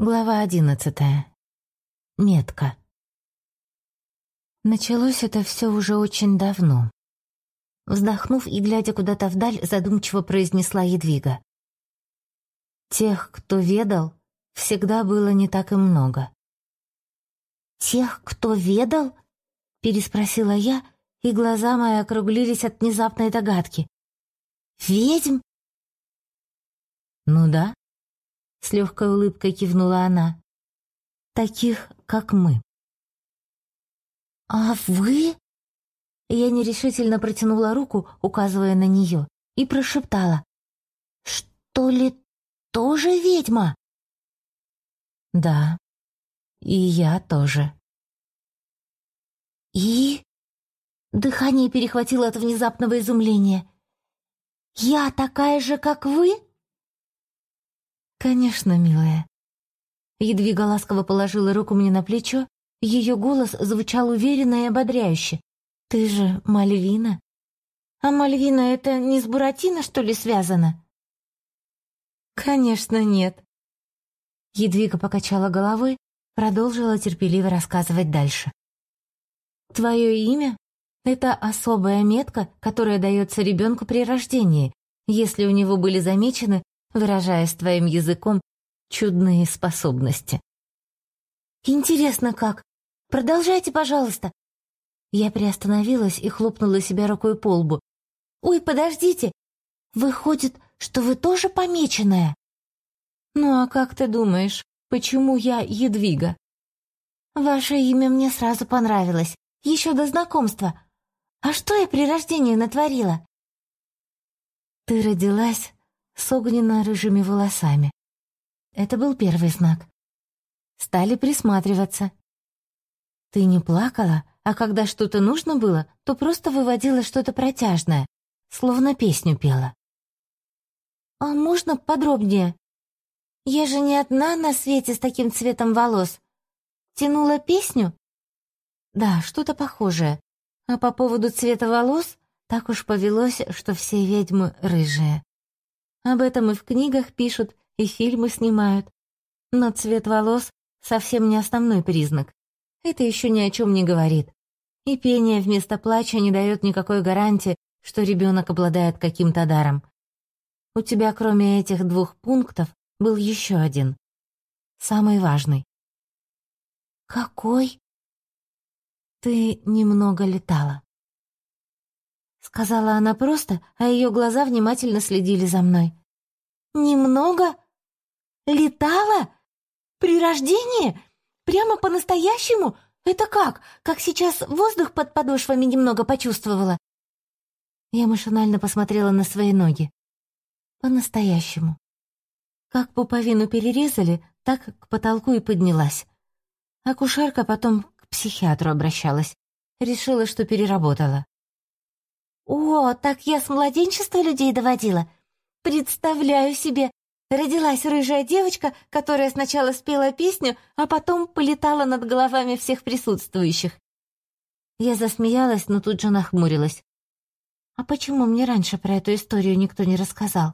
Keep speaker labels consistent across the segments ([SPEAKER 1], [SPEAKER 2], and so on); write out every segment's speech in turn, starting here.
[SPEAKER 1] Глава 11. Метка. Началось это все уже очень давно. Вздохнув и глядя куда-то вдаль, задумчиво произнесла Едвига. Тех, кто ведал, всегда было не так и много. «Тех, кто ведал?» — переспросила я, и глаза мои округлились от внезапной догадки. «Ведьм?» «Ну да», — с легкой улыбкой кивнула она. «Таких, как мы». «А вы?» Я нерешительно протянула руку, указывая на нее, и прошептала. «Что ли, тоже ведьма?» «Да, и я тоже». «И?» Дыхание перехватило от внезапного изумления. «Я такая же, как вы?» «Конечно, милая». Едвига ласково положила руку мне на плечо, ее голос звучал уверенно и ободряюще. «Ты же Мальвина?» «А Мальвина это не с Буратино, что ли, связано?» «Конечно, нет». Едвига покачала головой, продолжила терпеливо рассказывать дальше. «Твое имя — это особая метка, которая дается ребенку при рождении, если у него были замечены, выражаясь твоим языком, чудные способности». «Интересно как? Продолжайте, пожалуйста». Я приостановилась и хлопнула себя рукой по лбу. «Ой, подождите! Выходит, что вы тоже помеченная?» «Ну а как ты думаешь, почему я Едвига?» «Ваше имя мне сразу понравилось, еще до знакомства. А что я при рождении натворила?» «Ты родилась с огненно-рыжими волосами. Это был первый знак. Стали присматриваться. Ты не плакала, а когда что-то нужно было, то просто выводила что-то протяжное, словно песню пела». «А можно подробнее? Я же не одна на свете с таким цветом волос. Тянула песню?» «Да, что-то похожее. А по поводу цвета волос, так уж повелось, что все ведьмы рыжие. Об этом и в книгах пишут, и фильмы снимают. Но цвет волос совсем не основной признак. Это еще ни о чем не говорит. И пение вместо плача не дает никакой гарантии, что ребенок обладает каким-то даром. У тебя, кроме этих 2 пунктов, был еще один. Самый важный». «Какой?» «Ты немного летала», — сказала она просто, а ее глаза внимательно следили за мной. «Немного? Летала? При рождении? Прямо по-настоящему? Это как? Как сейчас воздух под подошвами немного почувствовала?» Я машинально посмотрела на свои ноги. По-настоящему. Как пуповину перерезали, так к потолку и поднялась. Акушерка потом к психиатру обращалась. Решила, что переработала. «О, так я с младенчества людей доводила? Представляю себе, родилась рыжая девочка, которая сначала спела песню, а потом полетала над головами всех присутствующих». Я засмеялась, но тут же нахмурилась. «А почему мне раньше про эту историю никто не рассказал?»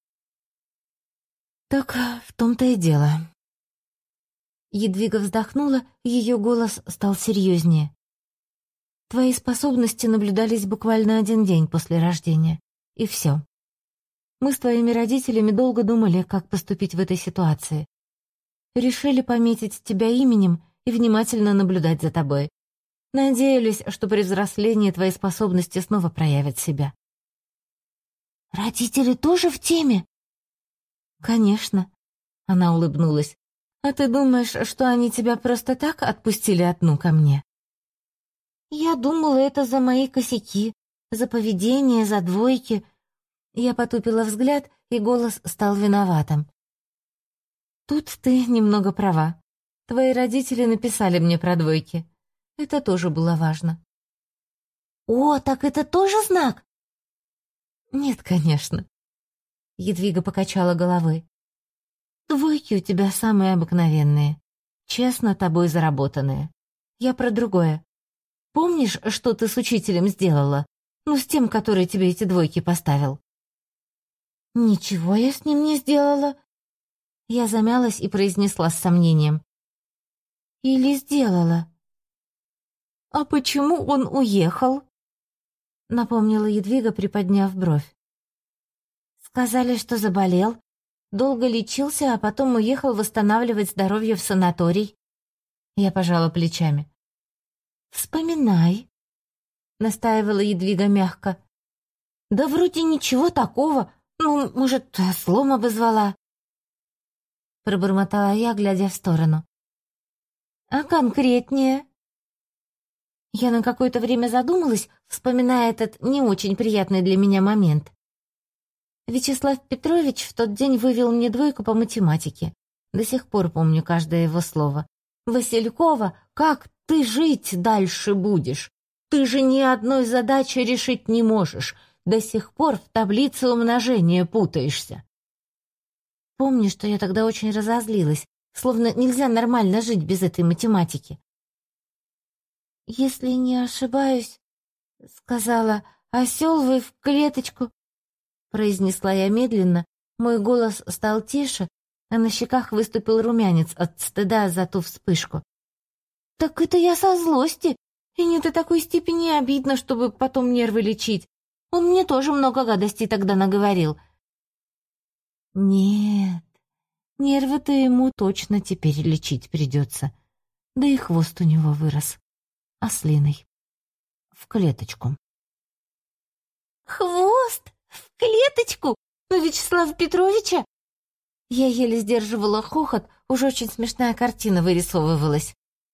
[SPEAKER 1] «Так в том-то и дело». Едвига вздохнула, ее голос стал серьезнее. «Твои способности наблюдались буквально 1 день после рождения. И все. Мы с твоими родителями долго думали, как поступить в этой ситуации. Решили пометить тебя именем и внимательно наблюдать за тобой. Надеялись, что при взрослении твои способности снова проявят себя». «Родители тоже в теме?» «Конечно», — она улыбнулась. «А ты думаешь, что они тебя просто так отпустили одну ко мне?» «Я думала, это за мои косяки, за поведение, за двойки». Я потупила взгляд, и голос стал виноватым. «Тут ты немного права. Твои родители написали мне про двойки. Это тоже было важно». «О, так это тоже знак?» «Нет, конечно». Едвига покачала головой. «Двойки у тебя самые обыкновенные, честно тобой заработанные. Я про другое. Помнишь, что ты с учителем сделала? Ну, с тем, который тебе эти двойки поставил?» «Ничего я с ним не сделала». Я замялась и произнесла с сомнением. «Или сделала». «А почему он уехал?» Напомнила Едвига, приподняв бровь. «Сказали, что заболел, долго лечился, а потом уехал восстанавливать здоровье в санаторий». Я пожала плечами. «Вспоминай», — настаивала Едвига мягко. «Да вроде ничего такого, ну, может, ослом обозвала». Пробормотала я, глядя в сторону. «А конкретнее?» Я на какое-то время задумалась, вспоминая этот не очень приятный для меня момент. Вячеслав Петрович в тот день вывел мне 2 по математике. До сих пор помню каждое его слово. «Василькова, как ты жить дальше будешь? Ты же ни одной задачи решить не можешь. До сих пор в таблице умножения путаешься». Помню, что я тогда очень разозлилась, словно нельзя нормально жить без этой математики. «Если не ошибаюсь, — сказала, — осел вы в клеточку», — произнесла я медленно, мой голос стал тише, а на щеках выступил румянец от стыда за ту вспышку. «Так это я со злости, и не до такой степени обидно, чтобы потом нервы лечить. Он мне тоже много гадостей тогда наговорил». «Нет, нервы-то ему точно теперь лечить придется, да и хвост у него вырос, ослиный, в клеточку». «Хвост? В клеточку? У Вячеслава Петровича?» Я еле сдерживала хохот, уж очень смешная картина вырисовывалась.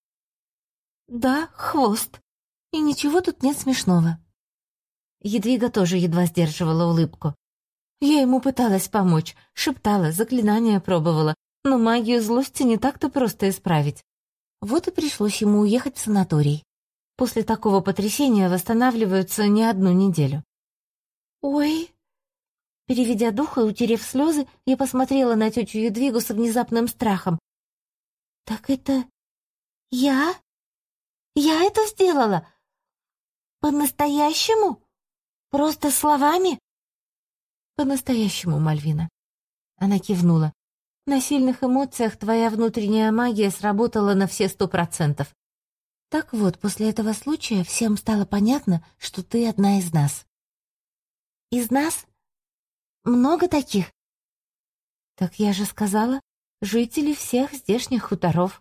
[SPEAKER 1] «Да, хвост. И ничего тут нет смешного». Едвига тоже едва сдерживала улыбку. Я ему пыталась помочь, шептала, заклинания пробовала, но магию злости не так-то просто исправить. Вот и пришлось ему уехать в санаторий. После такого потрясения восстанавливаются не 1 неделю. «Ой!» Переведя дух и утерев слезы, я посмотрела на тетю Едвигу с внезапным страхом. «Так это я? Я это сделала? По-настоящему? Просто словами?» «По-настоящему, Мальвина». Она кивнула. «На сильных эмоциях твоя внутренняя магия сработала на все 100%. Так вот, после этого случая всем стало понятно, что ты одна из нас». «Из нас? Много таких?» «Так я же сказала, жители всех здешних хуторов».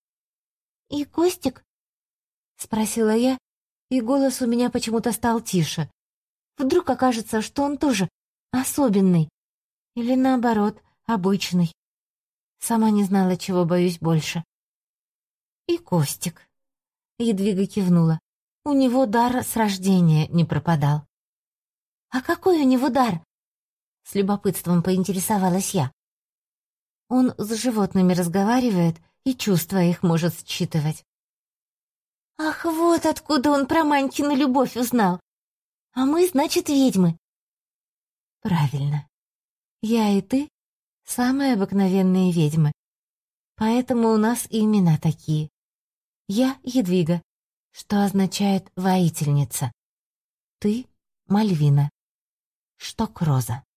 [SPEAKER 1] «И Костик?» — спросила я, и голос у меня почему-то стал тише. Вдруг окажется, что он тоже особенный. Или наоборот, обычный. Сама не знала, чего боюсь больше. «И Костик», — Едвига кивнула. «У него дар с рождения не пропадал». «А какой у него дар?» — с любопытством поинтересовалась я. «Он с животными разговаривает и чувства их может считывать». «Ах, вот откуда он про Манькину любовь узнал! А мы, значит, ведьмы». «Правильно. Я и ты — самые обыкновенные ведьмы. Поэтому у нас и имена такие. Я — Едвига, что означает «воительница». Ты — Мальвина, что — Роза.